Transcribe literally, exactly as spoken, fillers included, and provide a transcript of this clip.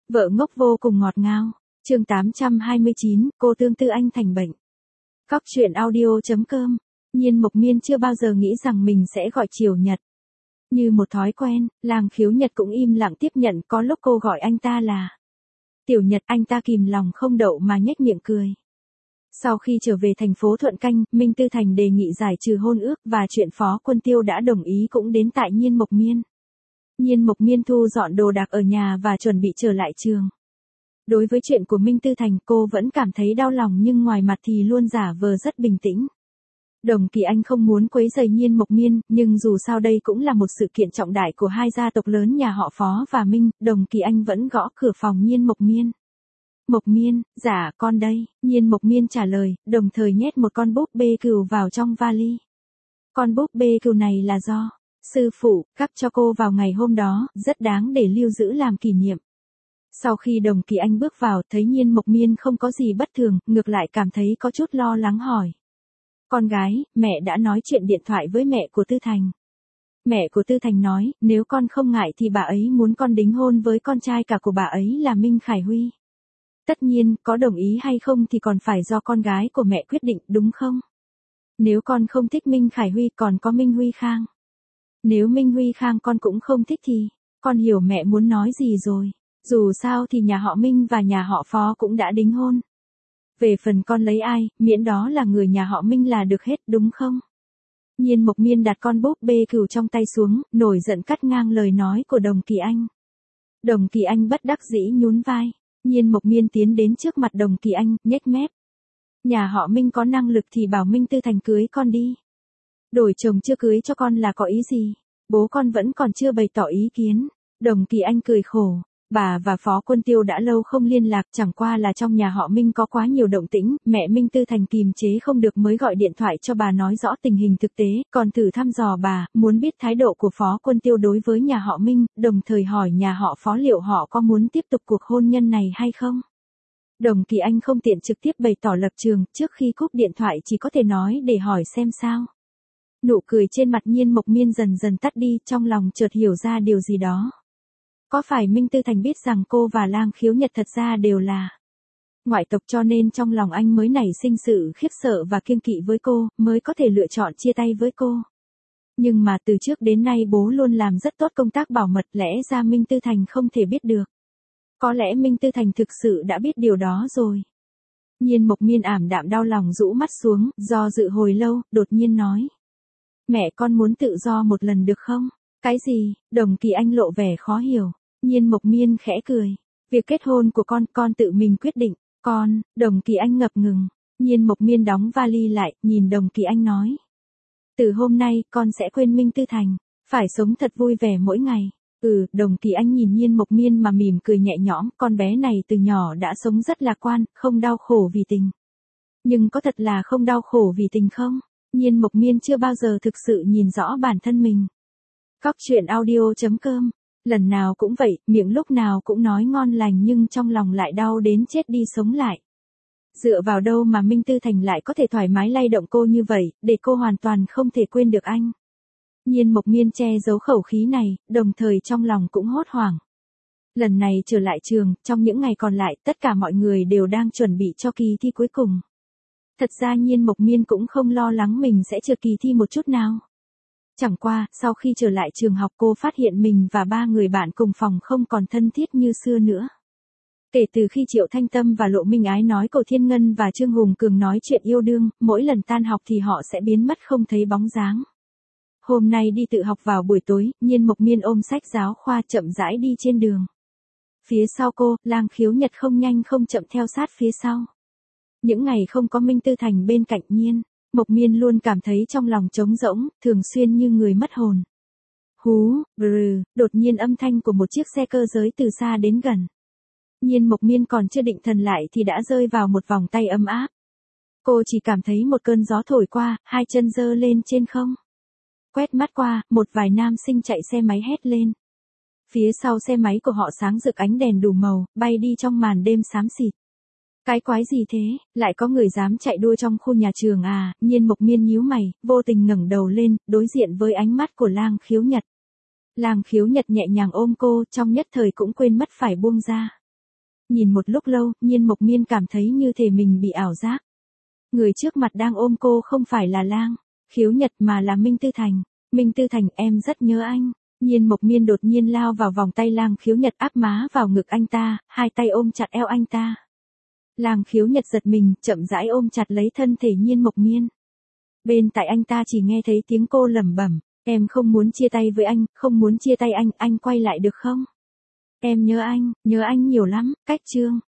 Vợ ngốc vô cùng ngọt ngào. Chương tám trăm hai mươi chín, cô Tương Tư Anh thành bệnh. Cóc truyện audio chấm com. Nhiên Mộc Miên chưa bao giờ nghĩ rằng mình sẽ gọi Triều Nhật. Như một thói quen, Lang Khiếu Nhật cũng im lặng tiếp nhận, có lúc cô gọi anh ta là Tiểu Nhật, anh ta kìm lòng không đậu mà nhếch miệng cười. Sau khi trở về thành phố Thuận Canh, Minh Tư Thành đề nghị giải trừ hôn ước và chuyện Phó Quân Tiêu đã đồng ý cũng đến tại Nhiên Mộc Miên. Nhiên Mộc Miên thu dọn đồ đạc ở nhà và chuẩn bị trở lại trường. Đối với chuyện của Minh Tư Thành, cô vẫn cảm thấy đau lòng nhưng ngoài mặt thì luôn giả vờ rất bình tĩnh. Đồng Kỳ Anh không muốn quấy rầy Nhiên Mộc Miên, nhưng dù sao đây cũng là một sự kiện trọng đại của hai gia tộc lớn nhà họ Phó và Minh, Đồng Kỳ Anh vẫn gõ cửa phòng Nhiên Mộc Miên. Mộc Miên, dạ con đây, Nhiên Mộc Miên trả lời, đồng thời nhét một con búp bê cừu vào trong vali. Con búp bê cừu này là do sư phụ cắp cho cô vào ngày hôm đó, rất đáng để lưu giữ làm kỷ niệm. Sau khi Đồng Kỳ Anh bước vào, thấy Nhiên Mộc Miên không có gì bất thường, ngược lại cảm thấy có chút lo lắng hỏi. Con gái, mẹ đã nói chuyện điện thoại với mẹ của Tư Thành. Mẹ của Tư Thành nói, nếu con không ngại thì bà ấy muốn con đính hôn với con trai cả của bà ấy là Minh Khải Huy. Tất nhiên, có đồng ý hay không thì còn phải do con gái của mẹ quyết định, đúng không? Nếu con không thích Minh Khải Huy còn có Minh Huy Khang. Nếu Minh Huy Khang con cũng không thích thì, con hiểu mẹ muốn nói gì rồi. Dù sao thì nhà họ Minh và nhà họ Phó cũng đã đính hôn. Về phần con lấy ai, miễn đó là người nhà họ Minh là được hết, đúng không? Nhiên Mộc Miên đặt con búp bê cừu trong tay xuống, nổi giận cắt ngang lời nói của Đồng Kỳ Anh. Đồng Kỳ Anh bất đắc dĩ nhún vai. Nhiên Mộc Miên tiến đến trước mặt Đồng Kỳ Anh, nhếch mép. Nhà họ Minh có năng lực thì bảo Minh Tư Thành cưới con đi. Đổi chồng chưa cưới cho con là có ý gì? Bố con vẫn còn chưa bày tỏ ý kiến. Đồng Kỳ Anh cười khổ. Bà và Phó Quân Tiêu đã lâu không liên lạc, chẳng qua là trong nhà họ Minh có quá nhiều động tĩnh, mẹ Minh Tư Thành kìm chế không được mới gọi điện thoại cho bà nói rõ tình hình thực tế, còn thử thăm dò bà, muốn biết thái độ của Phó Quân Tiêu đối với nhà họ Minh, đồng thời hỏi nhà họ Phó liệu họ có muốn tiếp tục cuộc hôn nhân này hay không. Đồng Kỳ Anh không tiện trực tiếp bày tỏ lập trường, trước khi cúp điện thoại chỉ có thể nói để hỏi xem sao. Nụ cười trên mặt Nhiên Mộc Miên dần dần tắt đi, trong lòng chợt hiểu ra điều gì đó. Có phải Minh Tư Thành biết rằng cô và Lang Khiếu Nhật thật ra đều là ngoại tộc cho nên trong lòng anh mới nảy sinh sự khiếp sợ và kiêng kỵ với cô, mới có thể lựa chọn chia tay với cô. Nhưng mà từ trước đến nay bố luôn làm rất tốt công tác bảo mật, lẽ ra Minh Tư Thành không thể biết được. Có lẽ Minh Tư Thành thực sự đã biết điều đó rồi. Nhiên Mộc Miên ảm đạm đau lòng rũ mắt xuống, do dự hồi lâu, đột nhiên nói. Mẹ con muốn tự do một lần được không? Cái gì? Đồng Kỳ Anh lộ vẻ khó hiểu. Nhiên Mộc Miên khẽ cười. Việc kết hôn của con, con tự mình quyết định. Con, Đồng Kỳ Anh ngập ngừng. Nhiên Mộc Miên đóng vali lại, nhìn Đồng Kỳ Anh nói. Từ hôm nay, con sẽ quên Minh Tư Thành. Phải sống thật vui vẻ mỗi ngày. Ừ, Đồng Kỳ Anh nhìn Nhiên Mộc Miên mà mỉm cười nhẹ nhõm, con bé này từ nhỏ đã sống rất lạc quan, không đau khổ vì tình. Nhưng có thật là không đau khổ vì tình không? Nhiên Mộc Miên chưa bao giờ thực sự nhìn rõ bản thân mình. Cóc truyện audio chấm com. Lần nào cũng vậy, miệng lúc nào cũng nói ngon lành nhưng trong lòng lại đau đến chết đi sống lại. Dựa vào đâu mà Minh Tư Thành lại có thể thoải mái lay động cô như vậy, để cô hoàn toàn không thể quên được anh. Nhiên Mộc Miên che giấu khẩu khí này, đồng thời trong lòng cũng hốt hoảng. Lần này trở lại trường, trong những ngày còn lại, tất cả mọi người đều đang chuẩn bị cho kỳ thi cuối cùng. Thật ra Nhiên Mộc Miên cũng không lo lắng mình sẽ trượt kỳ thi một chút nào. Chẳng qua, sau khi trở lại trường học cô phát hiện mình và ba người bạn cùng phòng không còn thân thiết như xưa nữa. Kể từ khi Triệu Thanh Tâm và Lộ Minh Ái nói Cổ Thiên Ngân và Trương Hùng Cường nói chuyện yêu đương, mỗi lần tan học thì họ sẽ biến mất không thấy bóng dáng. Hôm nay đi tự học vào buổi tối, Nhiên Mộc Miên ôm sách giáo khoa chậm rãi đi trên đường. Phía sau cô, Lang Khiếu Nhật không nhanh không chậm theo sát phía sau. Những ngày không có Minh Tư Thành bên cạnh Nhiên Mộc Miên luôn cảm thấy trong lòng trống rỗng, thường xuyên như người mất hồn. Hú, brừ, đột nhiên âm thanh của một chiếc xe cơ giới từ xa đến gần. Nhiên Mộc Miên còn chưa định thần lại thì đã rơi vào một vòng tay ấm áp. Cô chỉ cảm thấy một cơn gió thổi qua, hai chân giơ lên trên không. Quét mắt qua, một vài nam sinh chạy xe máy hét lên. Phía sau xe máy của họ sáng rực ánh đèn đủ màu, bay đi trong màn đêm xám xịt. Cái quái gì thế, lại có người dám chạy đua trong khu nhà trường à? Nhiên Mộc Miên nhíu mày, vô tình ngẩng đầu lên, đối diện với ánh mắt của Lang Khiếu Nhật. Lang Khiếu Nhật nhẹ nhàng ôm cô, trong nhất thời cũng quên mất phải buông ra. Nhìn một lúc lâu, Nhiên Mộc Miên cảm thấy như thể mình bị ảo giác. Người trước mặt đang ôm cô không phải là Lang Khiếu Nhật mà là Minh Tư Thành. Minh Tư Thành, em rất nhớ anh. Nhiên Mộc Miên đột nhiên lao vào vòng tay Lang Khiếu Nhật, áp má vào ngực anh ta, hai tay ôm chặt eo anh ta. Lang Khiếu Nhật giật mình, chậm rãi ôm chặt lấy thân thể Nhiên Mộc Miên. Bên tại anh ta chỉ nghe thấy tiếng cô lẩm bẩm, em không muốn chia tay với anh, không muốn chia tay anh, anh quay lại được không? Em nhớ anh, nhớ anh nhiều lắm. Cách chương